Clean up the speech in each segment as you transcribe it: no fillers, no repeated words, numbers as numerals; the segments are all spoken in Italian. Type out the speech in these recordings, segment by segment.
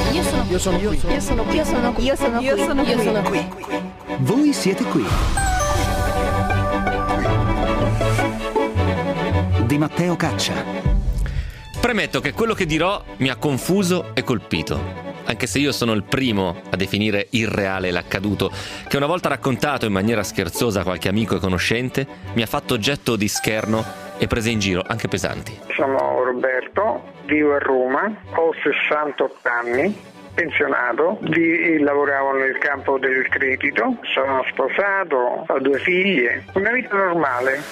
Voi siete qui. Di Matteo Caccia. Premetto che quello che dirò mi ha confuso e colpito. Anche se io sono il primo a definire irreale l'accaduto, che una volta raccontato in maniera scherzosa a qualche amico e conoscente, mi ha fatto oggetto di scherno e prese in giro anche pesanti. Sono Roberto, vivo a Roma, ho 68 anni, pensionato, lavoravo nel campo del credito, sono sposato, ho 2 figlie, una vita normale.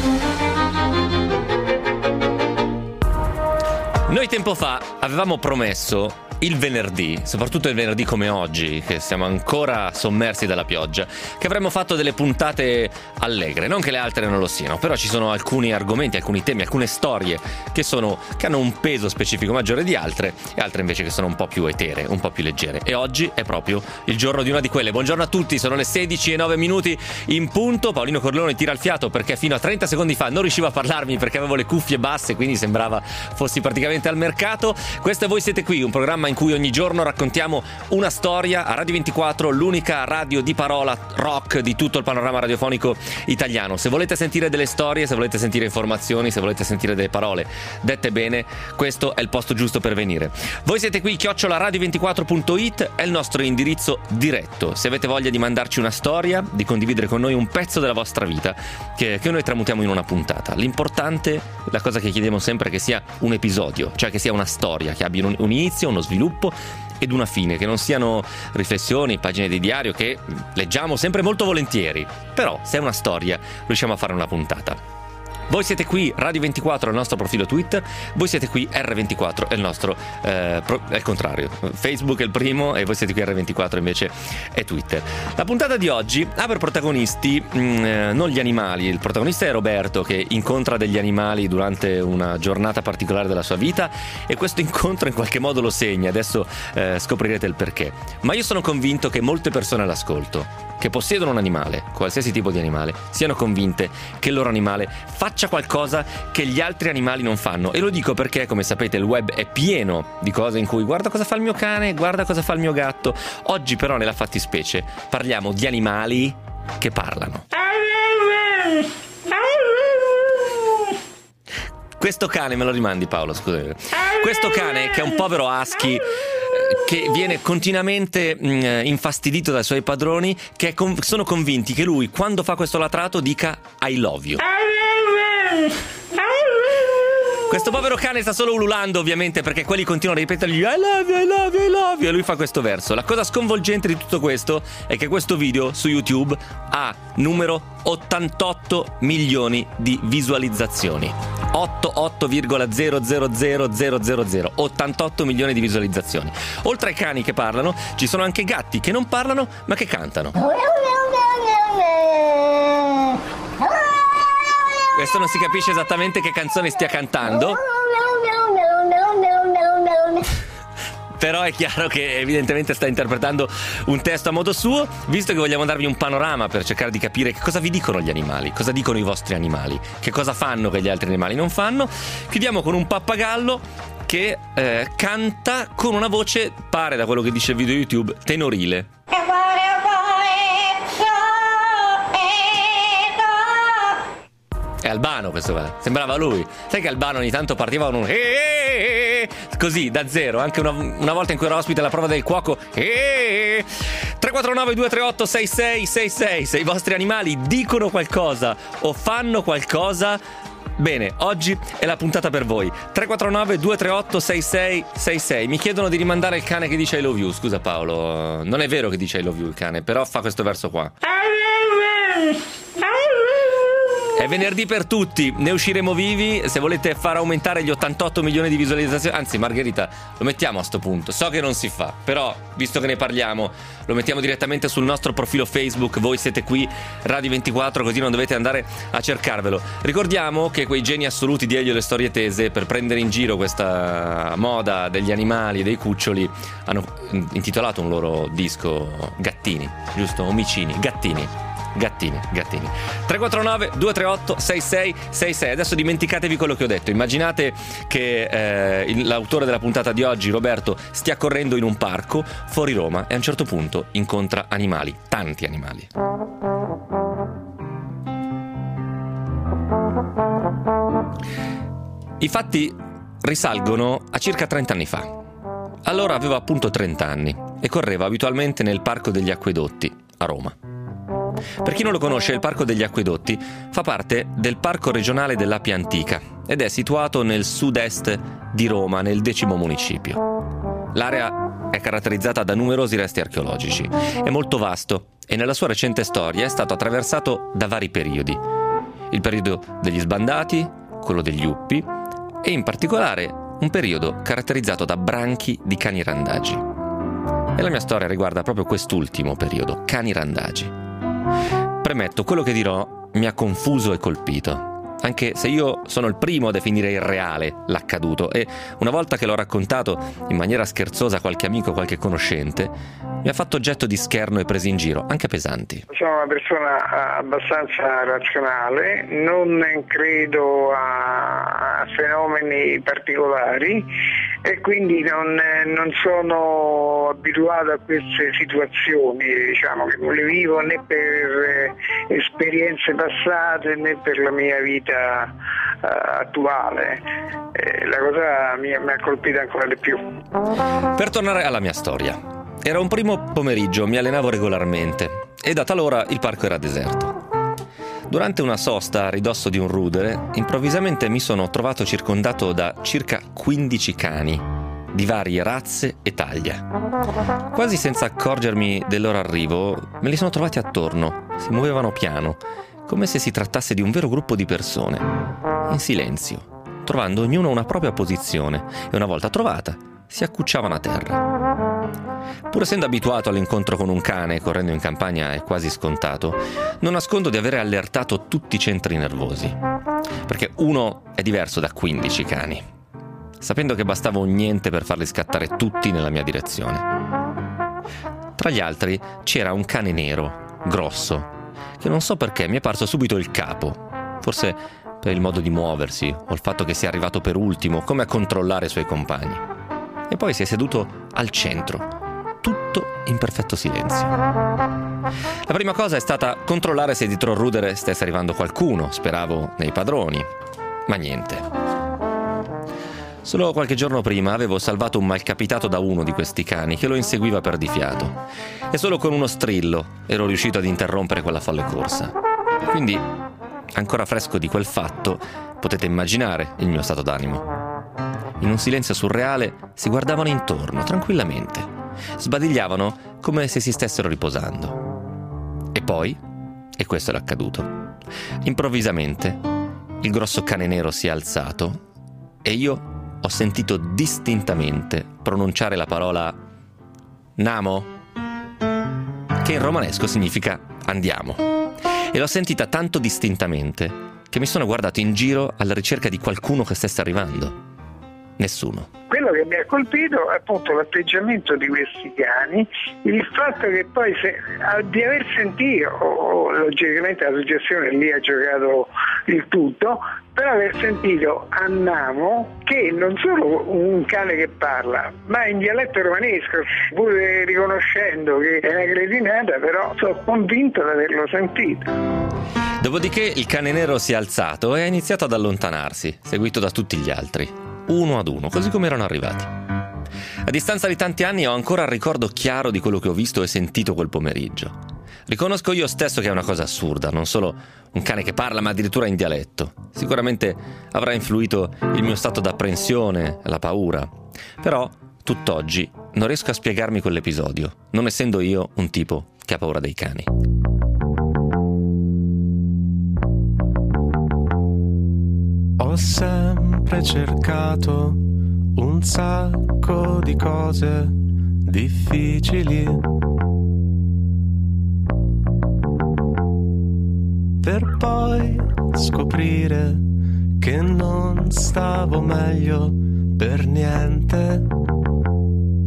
Noi tempo fa avevamo promesso il venerdì, soprattutto il venerdì come oggi, che siamo ancora sommersi dalla pioggia, che avremmo fatto delle puntate allegre, non che le altre non lo siano, però ci sono alcuni argomenti, alcuni temi, alcune storie che hanno un peso specifico maggiore di altre, e altre invece che sono un po' più eteree, un po' più leggere. E oggi è proprio il giorno di una di quelle. Buongiorno a tutti, sono le 16:09 in punto. Paolino Corleone tira il fiato perché fino a 30 secondi fa non riuscivo a parlarmi perché avevo le cuffie basse, quindi sembrava fossi praticamente al mercato. Questo è Voi siete qui, un programma in cui ogni giorno raccontiamo una storia a Radio 24, l'unica radio di parola rock di tutto il panorama radiofonico italiano. Se volete sentire delle storie, se volete sentire informazioni, se volete sentire delle parole dette bene, questo è il posto giusto per venire. Voi siete qui, @radio24.it è il nostro indirizzo diretto. Se avete voglia di mandarci una storia, di condividere con noi un pezzo della vostra vita che noi tramutiamo in una puntata. L'importante, la cosa che chiediamo sempre, è che sia un episodio, cioè che sia una storia, che abbia un inizio, uno sviluppo ed una fine, che non siano riflessioni, pagine di diario che leggiamo sempre molto volentieri, però se è una storia riusciamo a fare una puntata. Voi siete qui, Radio 24 è il nostro profilo Twitter, voi siete qui, R24 è il nostro, è il contrario, Facebook è il primo e voi siete qui, R24 invece è Twitter. La puntata di oggi ha per protagonisti non gli animali, il protagonista è Roberto, che incontra degli animali durante una giornata particolare della sua vita e questo incontro in qualche modo lo segna, adesso scoprirete il perché. Ma io sono convinto che molte persone all'ascolto, che possiedono un animale, qualsiasi tipo di animale, siano convinte che il loro animale faccia qualcosa che gli altri animali non fanno. E lo dico perché, come sapete, il web è pieno di cose in cui guarda cosa fa il mio cane, guarda cosa fa il mio gatto. Oggi però, nella fattispecie, parliamo di animali che parlano. Questo cane, me lo rimandi Paolo, scusami. Questo cane, che è un povero husky, che viene continuamente infastidito dai suoi padroni, che sono convinti che lui, quando fa questo latrato, dica I love you. Questo povero cane sta solo ululando, ovviamente, perché quelli continuano a ripetergli I love you, I love you, I love you, e lui fa questo verso. La cosa sconvolgente di tutto questo è che questo video su YouTube ha numero 88 milioni di visualizzazioni. 88,000000 88 milioni di visualizzazioni. Oltre ai cani che parlano, ci sono anche gatti che non parlano ma che cantano. Questo non si capisce esattamente che canzone stia cantando, però è chiaro che evidentemente sta interpretando un testo a modo suo. Visto che vogliamo darvi un panorama per cercare di capire che cosa vi dicono gli animali, cosa dicono i vostri animali, che cosa fanno che gli altri animali non fanno, chiudiamo con un pappagallo che canta con una voce, pare da quello che dice il video YouTube, tenorile. È albano questo qua, sembrava lui. Sai che albano ogni tanto partiva con un così da zero. Anche una volta in cui ero ospite alla prova del cuoco 349 238 6666. Se i vostri animali dicono qualcosa o fanno qualcosa, bene, oggi è la puntata per voi. 349 238 6666. Mi chiedono di rimandare il cane che dice I love you. Scusa Paolo, non è vero che dice I love you il cane, però fa questo verso qua. È venerdì per tutti, ne usciremo vivi. Se volete far aumentare gli 88 milioni di visualizzazioni, anzi Margherita, lo mettiamo a sto punto, so che non si fa, però visto che ne parliamo lo mettiamo direttamente sul nostro profilo Facebook. Voi siete qui, Radio 24, così non dovete andare a cercarvelo. Ricordiamo che quei geni assoluti di Elio e le storie tese, per prendere in giro questa moda degli animali e dei cuccioli, hanno intitolato un loro disco Gattini, giusto? Omicini, Gattini. Gattini. 349 238 6666. Adesso dimenticatevi quello che ho detto. Immaginate che l'autore della puntata di oggi, Roberto, stia correndo in un parco fuori Roma e a un certo punto incontra animali, tanti animali. I fatti risalgono a circa 30 anni fa. Allora aveva appunto 30 anni e correva abitualmente nel Parco degli Acquedotti a Roma. Per chi non lo conosce, il Parco degli Acquedotti fa parte del Parco regionale dell'Appia Antica ed è situato nel sud-est di Roma, nel 10° municipio. L'area è caratterizzata da numerosi resti archeologici, è molto vasto e nella sua recente storia è stato attraversato da vari periodi. Il periodo degli sbandati, quello degli Uppi e in particolare un periodo caratterizzato da branchi di cani randagi. E la mia storia riguarda proprio quest'ultimo periodo, cani randagi. Premetto, quello che dirò mi ha confuso e colpito, anche se io sono il primo a definire irreale l'accaduto e una volta che l'ho raccontato in maniera scherzosa a qualche amico, qualche conoscente, mi ha fatto oggetto di scherno e presi in giro, anche pesanti. Sono una persona abbastanza razionale, non credo a fenomeni particolari e quindi non sono abituato a queste situazioni, diciamo che non le vivo né per esperienze passate né per la mia vita attuale. La cosa mi ha colpito ancora di più. Per tornare alla mia storia. Era un primo pomeriggio, mi allenavo regolarmente e da talora il parco era deserto. Durante una sosta a ridosso di un rudere, improvvisamente mi sono trovato circondato da circa 15 cani di varie razze e taglia. Quasi senza accorgermi del loro arrivo, me li sono trovati attorno, si muovevano piano, come se si trattasse di un vero gruppo di persone, in silenzio, trovando ognuno una propria posizione e una volta trovata si accucciavano a terra. Pur essendo abituato all'incontro con un cane correndo in campagna è quasi scontato, non nascondo di avere allertato tutti i centri nervosi, perché uno è diverso da 15 cani, sapendo che bastava un niente per farli scattare tutti nella mia direzione. Tra gli altri c'era un cane nero, grosso, che non so perché mi è parso subito il capo, forse per il modo di muoversi o il fatto che sia arrivato per ultimo, come a controllare i suoi compagni. E poi si è seduto al centro, tutto in perfetto silenzio. La prima cosa è stata controllare se dietro il rudere stesse arrivando qualcuno, speravo nei padroni, ma niente. Solo qualche giorno prima avevo salvato un malcapitato da uno di questi cani che lo inseguiva per di fiato e solo con uno strillo ero riuscito ad interrompere quella folle corsa. Quindi, ancora fresco di quel fatto, potete immaginare il mio stato d'animo. In un silenzio surreale si guardavano intorno, tranquillamente. Sbadigliavano come se si stessero riposando. E poi, e questo è l'accaduto, improvvisamente il grosso cane nero si è alzato e io ho sentito distintamente pronunciare la parola Namo, che in romanesco significa andiamo. E l'ho sentita tanto distintamente che mi sono guardato in giro alla ricerca di qualcuno che stesse arrivando. Nessuno. Quello che mi ha colpito è appunto l'atteggiamento di questi cani, il fatto che poi di aver sentito, logicamente la suggestione lì ha giocato il tutto, però aver sentito Annamo, che non solo un cane che parla, ma in dialetto romanesco, pur riconoscendo che è una cretinata, però sono convinto di averlo sentito. Dopodiché il cane nero si è alzato e ha iniziato ad allontanarsi, seguito da tutti gli altri. Uno ad uno, così come erano arrivati. A distanza di tanti anni ho ancora il ricordo chiaro di quello che ho visto e sentito quel pomeriggio. Riconosco io stesso che è una cosa assurda, non solo un cane che parla, ma addirittura in dialetto. Sicuramente avrà influito il mio stato d'apprensione, la paura. Però, tutt'oggi, non riesco a spiegarmi quell'episodio, non essendo io un tipo che ha paura dei cani. Ho sempre cercato un sacco di cose difficili per poi scoprire che non stavo meglio per niente,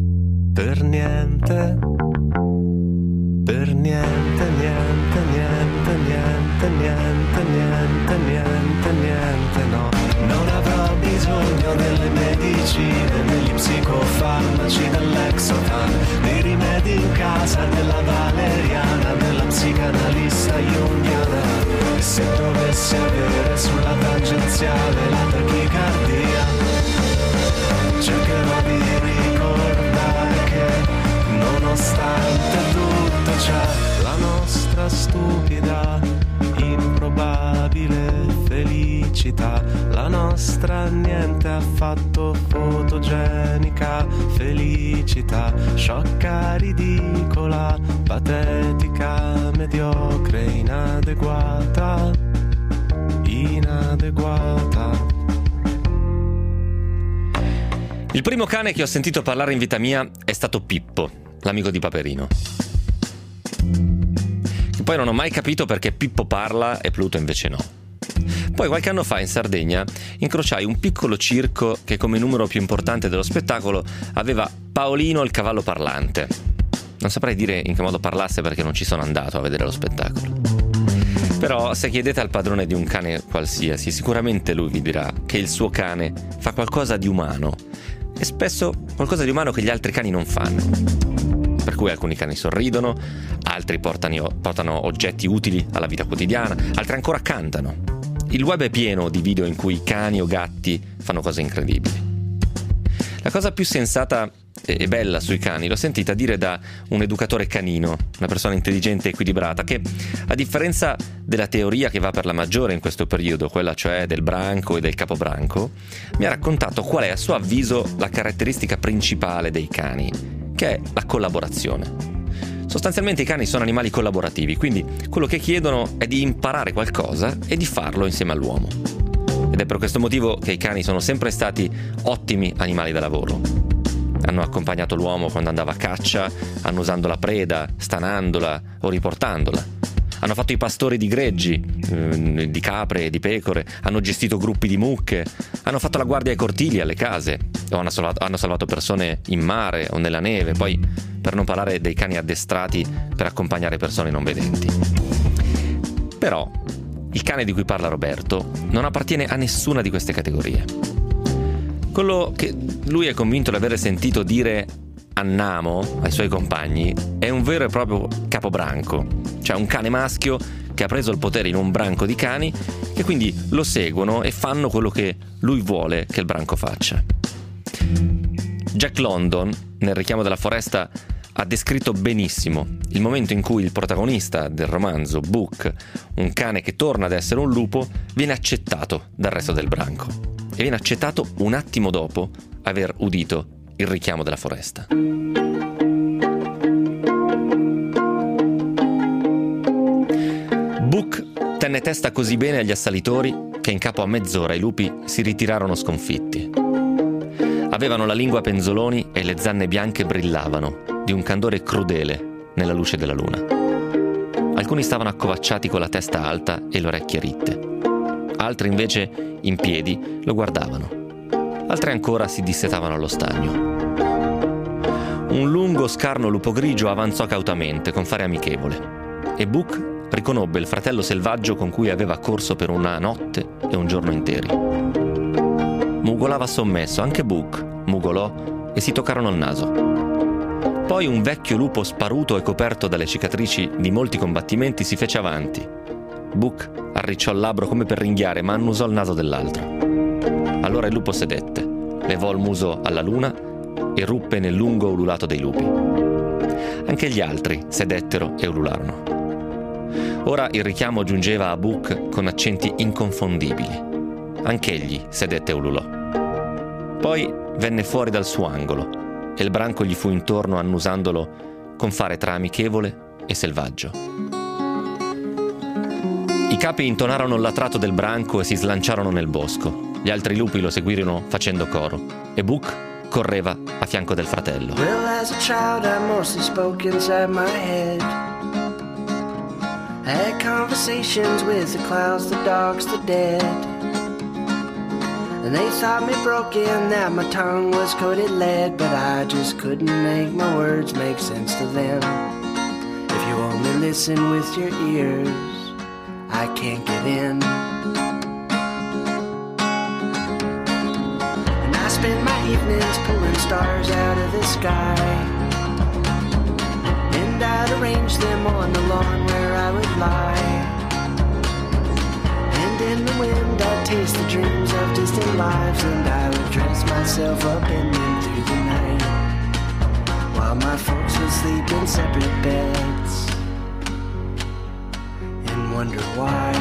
per niente, per niente, niente, niente. niente, niente, niente, niente, niente, no. Non avrò bisogno delle medicine, degli psicofarmaci, dell'Exotan, dei rimedi in casa, della valeriana, della psicanalista jungiana. E se dovessi avere sulla tangenziale la tachicardia, cercherò di ricordare che nonostante tutto c'è la nostra stupida, improbabile felicità, la nostra niente affatto fotogenica felicità, sciocca, ridicola, patetica, mediocre, inadeguata, inadeguata. Il primo cane che ho sentito parlare in vita mia è stato Pippo, l'amico di Paperino. Che poi non ho mai capito perché Pippo parla e Pluto invece no. Poi qualche anno fa in Sardegna incrociai un piccolo circo che come numero più importante dello spettacolo aveva Paolino il cavallo parlante. Non saprei dire in che modo parlasse perché non ci sono andato a vedere lo spettacolo. Però se chiedete al padrone di un cane qualsiasi, sicuramente lui vi dirà che il suo cane fa qualcosa di umano e spesso qualcosa di umano che gli altri cani non fanno. Per cui alcuni cani sorridono, altri portano oggetti utili alla vita quotidiana, altri ancora cantano. Il web è pieno di video in cui cani o gatti fanno cose incredibili. La cosa più sensata e bella sui cani l'ho sentita dire da un educatore canino, una persona intelligente e equilibrata, che a differenza della teoria che va per la maggiore in questo periodo, quella cioè del branco e del capobranco, mi ha raccontato qual è a suo avviso la caratteristica principale dei cani, che è la collaborazione. Sostanzialmente i cani sono animali collaborativi, quindi quello che chiedono è di imparare qualcosa e di farlo insieme all'uomo. Ed è per questo motivo che i cani sono sempre stati ottimi animali da lavoro. Hanno accompagnato l'uomo quando andava a caccia, annusando la preda, stanandola o riportandola. Hanno fatto i pastori di greggi, di capre e di pecore, hanno gestito gruppi di mucche, hanno fatto la guardia ai cortili, alle case, o hanno salvato persone in mare o nella neve, poi per non parlare dei cani addestrati per accompagnare persone non vedenti. Però il cane di cui parla Roberto non appartiene a nessuna di queste categorie. Quello che lui è convinto di aver sentito dire Annamo ai suoi compagni è un vero e proprio capobranco, cioè un cane maschio che ha preso il potere in un branco di cani che quindi lo seguono e fanno quello che lui vuole che il branco faccia. Jack London, nel Richiamo della foresta, ha descritto benissimo il momento in cui il protagonista del romanzo, Book, un cane che torna ad essere un lupo, viene accettato dal resto del branco e viene accettato un attimo dopo aver udito il richiamo della foresta. Book tenne testa così bene agli assalitori che in capo a mezz'ora i lupi si ritirarono sconfitti. Avevano la lingua a penzoloni e le zanne bianche brillavano di un candore crudele nella luce della luna. Alcuni stavano accovacciati con la testa alta e le orecchie ritte. Altri invece, in piedi, lo guardavano. Altri ancora si dissetavano allo stagno. Un lungo, scarno lupo grigio avanzò cautamente, con fare amichevole, e Book riconobbe il fratello selvaggio con cui aveva corso per una notte e un giorno interi. Mugolava sommesso, anche Book mugolò e si toccarono il naso. Poi un vecchio lupo sparuto e coperto dalle cicatrici di molti combattimenti si fece avanti. Book arricciò il labbro come per ringhiare, ma annusò il naso dell'altro. Allora il lupo sedette, levò il muso alla luna e ruppe nel lungo ululato dei lupi. Anche gli altri sedettero e ulularono. Ora il richiamo giungeva a Book con accenti inconfondibili. Anch'egli sedette e ululò. Poi venne fuori dal suo angolo e il branco gli fu intorno annusandolo con fare tra amichevole e selvaggio. I capi intonarono il latrato del branco e si slanciarono nel bosco. Gli altri lupi lo seguirono facendo coro e Book correva a fianco del fratello. Well, as a child I mostly spoke inside my head. I had conversations with the clouds, the dogs, the dead. And they thought me broken, that my tongue was coated lead, but I just couldn't make my words make sense to them. If you only listen with your ears, I can't get in. And I spend my evenings pulling stars out of the sky, and I'd arrange them on the lawn where I would lie. And in the wind I'd taste the dreams of distant lives, and I would dress myself up in them through the night, while my folks would sleep in separate beds and wonder why.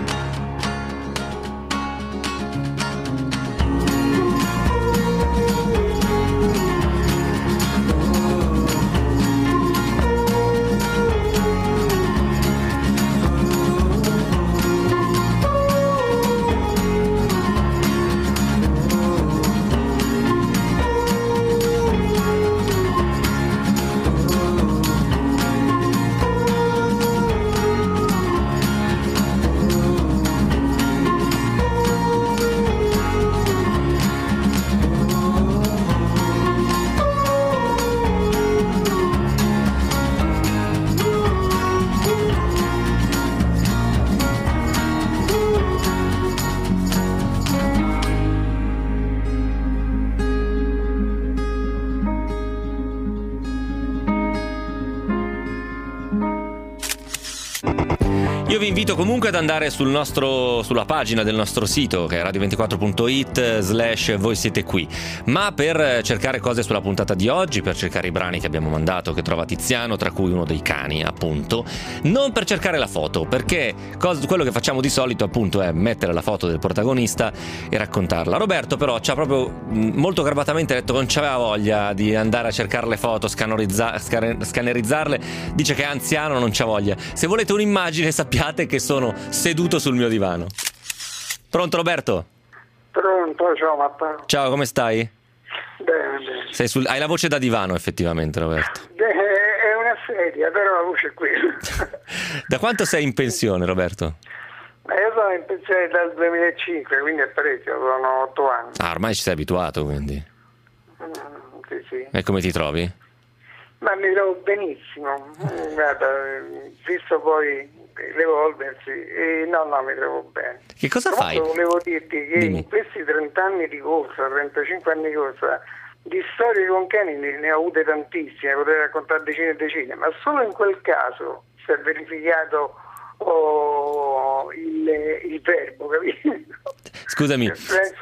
Io vi invito comunque ad andare sulla pagina del nostro sito, che è radio24.it/ voi siete qui, ma per cercare cose sulla puntata di oggi, per cercare i brani che abbiamo mandato, che trova Tiziano, tra cui uno dei cani appunto, non per cercare la foto, perché quello che facciamo di solito appunto è mettere la foto del protagonista e raccontarla. Roberto però ci ha proprio molto garbatamente detto che non c'aveva voglia di andare a cercare le foto, scannerizzarle, dice che è anziano, non c'ha voglia. Se volete un'immagine sappiate che sono seduto sul mio divano. Pronto Roberto? Pronto, ciao Matteo. Ciao, come stai? Bene. Hai la voce da divano effettivamente, Roberto. È una sedia, però la voce è qui. Da quanto sei in pensione, Roberto? Io sono in pensione dal 2005, quindi è parecchio, sono 8 anni. Ah, ormai ci sei abituato, quindi. Sì. E come ti trovi? Ma mi trovo benissimo, guarda, visto poi l'evolversi, no, mi trovo bene. Che cosa fai? Volevo dirti che Dimmi. in questi 30 anni di corsa, 35 anni di corsa, di storie con cani ne ho avute tantissime, potrei raccontare decine e decine, ma solo in quel caso si è verificato il verbo, capito? Scusami.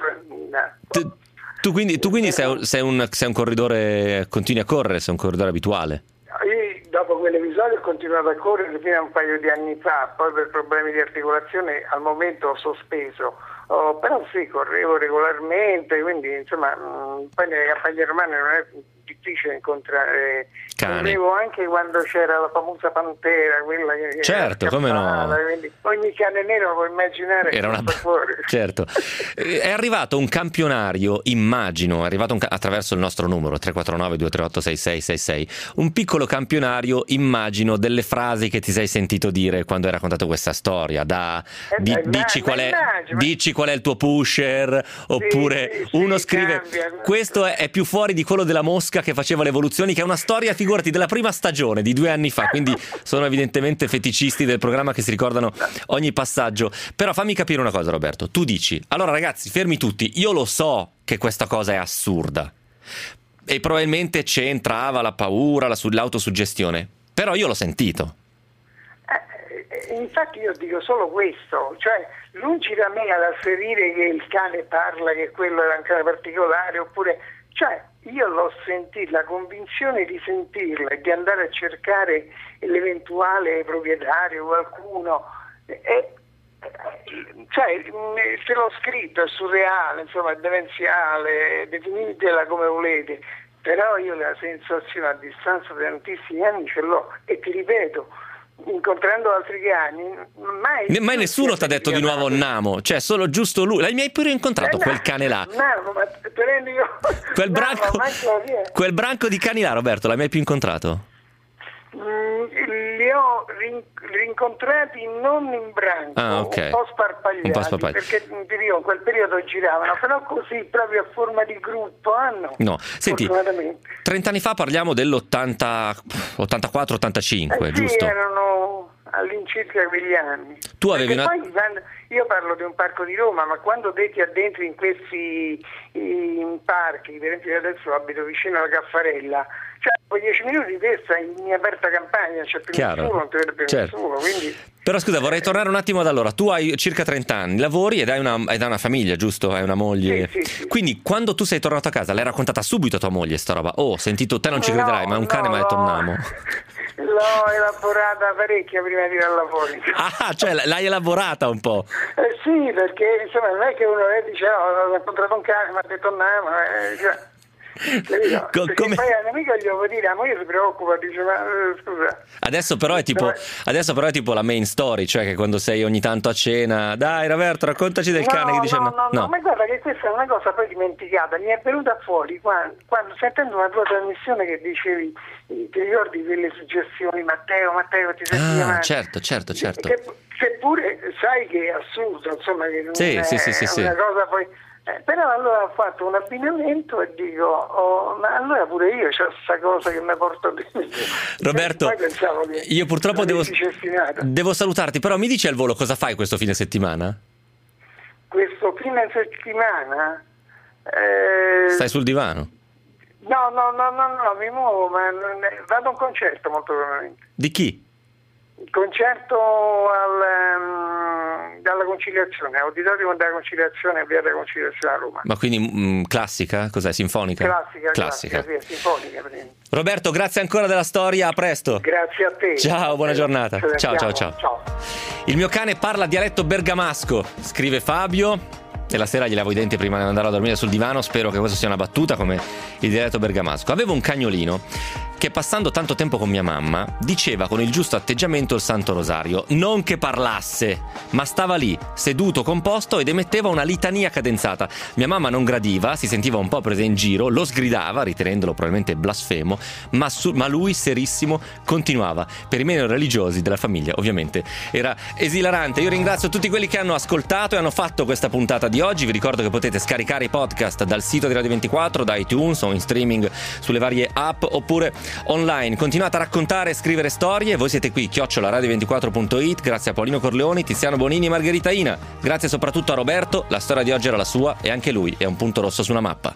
Tu quindi sei un corridore, continui a correre, sei un corridore abituale? Io dopo quell'episodio ho continuato a correre fino a un paio di anni fa, poi per problemi di articolazione al momento ho sospeso, però sì, correvo regolarmente, quindi insomma poi nelle campagne romane non è difficile incontrare cani. Correvo anche quando c'era la famosa pantera, quella che certo, come no, ogni cane nero lo puoi immaginare era una certo. È arrivato un campionario, immagino, attraverso il nostro numero 349 238 6666, un piccolo campionario, immagino, delle frasi che ti sei sentito dire quando hai raccontato questa storia, dici qual è il tuo pusher, oppure uno scrive questo è più fuori di quello della mosca che faceva le evoluzioni, che è una storia, figurati, della prima stagione di 2 anni fa, quindi sono evidentemente feticisti del programma che si ricordano ogni passaggio. Però fammi capire una cosa, Roberto, tu dici allora ragazzi fermi tutti, io lo so che questa cosa è assurda e probabilmente c'entrava la paura, l'autosuggestione, però io l'ho sentito. Infatti io dico solo questo, cioè lungi da me ad asserire che il cane parla, che quello era un cane particolare, oppure, cioè io l'ho sentito, la convinzione di sentirla e di andare a cercare l'eventuale proprietario, qualcuno, cioè te l'ho scritto, è surreale, insomma è demenziale, definitela come volete, però io la sensazione a distanza di tantissimi anni ce l'ho e ti ripeto, incontrando altri cani mai nessuno ti ha detto di nuovo Namo, cioè solo giusto lui. L'hai mai pure incontrato quel cane là? No, ma prendo io quel branco di cani là, Roberto, l'hai mai più incontrato? Li ho rincontrati non in branco, okay. un po' sparpagliati, perché in quel periodo giravano, però così proprio a forma di gruppo no. Senti, 30 anni fa parliamo dell'84-85, sì, giusto? erano all'incirca quegli anni. Tu avevi Perché poi io parlo di un parco di Roma, ma quando te ti addentri in questi in parchi, per esempio io adesso abito vicino alla Caffarella, cioè poi 10 minuti te stai in aperta campagna, c'è più nessuno, non ti vede più nessuno, quindi... Però scusa, vorrei tornare un attimo ad allora. Tu hai circa 30 anni, lavori ed hai una famiglia, giusto? Hai una moglie. Sì. Quindi quando tu sei tornato a casa, l'hai raccontata subito a tua moglie sta roba? Oh, ho sentito, te non ci crederai, ma un cane mi ha detto torniamo. L'ho elaborata parecchio prima di tirarla fuori. Ah, cioè l'hai elaborata un po'. Sì, perché insomma non è che uno dice ho incontrato un cane, mi ha detto torniamo, Come... Poi all'amico gli devo dire, la moglie si preoccupa, dice ma scusa. Adesso però è tipo la main story, cioè che quando sei ogni tanto a cena, dai Roberto raccontaci del cane che dice no, ma guarda che questa è una cosa poi dimenticata, mi è venuta fuori quando sentendo una tua trasmissione che dicevi, ti ricordi quelle suggestioni, Matteo ti senti male? Certo. Seppure sai che è assurdo, insomma, che non sì. è una cosa poi... però allora ho fatto un abbinamento e dico, ma allora pure io c'ho questa cosa che mi porto dentro. Roberto, io purtroppo devo salutarti, però mi dici al volo cosa fai questo fine settimana? Questo fine settimana? Stai sul divano? No, mi muovo, ma vado a un concerto molto probabilmente. Di chi? Il concerto dalla Conciliazione, Auditorium della Conciliazione, via della Conciliazione a Roma. Ma quindi classica? Cos'è? Sinfonica? Classica, sì, sinfonica. Roberto, grazie ancora della storia, a presto. Grazie a te. Ciao, buona giornata. Ciao. Ciao. Il mio cane parla dialetto bergamasco, scrive Fabio. E la sera gli lavo i denti prima di andare a dormire sul divano. Spero che questa sia una battuta come il dialetto bergamasco. Avevo un cagnolino che, passando tanto tempo con mia mamma, diceva con il giusto atteggiamento il Santo Rosario. Non che parlasse, ma stava lì, seduto, composto, ed emetteva una litania cadenzata. Mia mamma non gradiva, si sentiva un po' presa in giro, lo sgridava, ritenendolo probabilmente blasfemo, ma lui, serissimo, continuava. Per i meno religiosi della famiglia, ovviamente, era esilarante. Io ringrazio tutti quelli che hanno ascoltato e hanno fatto questa puntata di oggi. Vi ricordo che potete scaricare i podcast dal sito di Radio 24, da iTunes o in streaming sulle varie app, oppure online. Continuate a raccontare e scrivere storie. Voi siete qui, @radio24.it. Grazie a Paolino Corleoni, Tiziano Bonini e Margherita Ina. Grazie soprattutto a Roberto. La storia di oggi era la sua e anche lui è un punto rosso sulla mappa.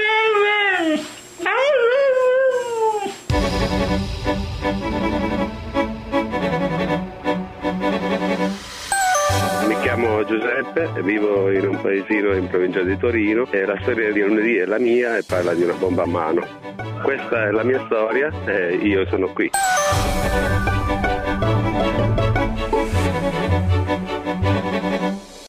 Giuseppe, vivo in un paesino in provincia di Torino e la storia di lunedì è la mia e parla di una bomba a mano. Questa è la mia storia e io sono qui.